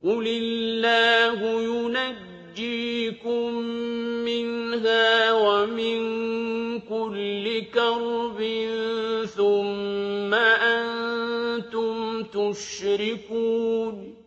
قُلِ اللَّهُ يُنَجِّيكُم مِّنْهَا وَمِن كُلِّ كَرْبٍ ثُمَّ أَنتُمْ تُشْرِكُونَ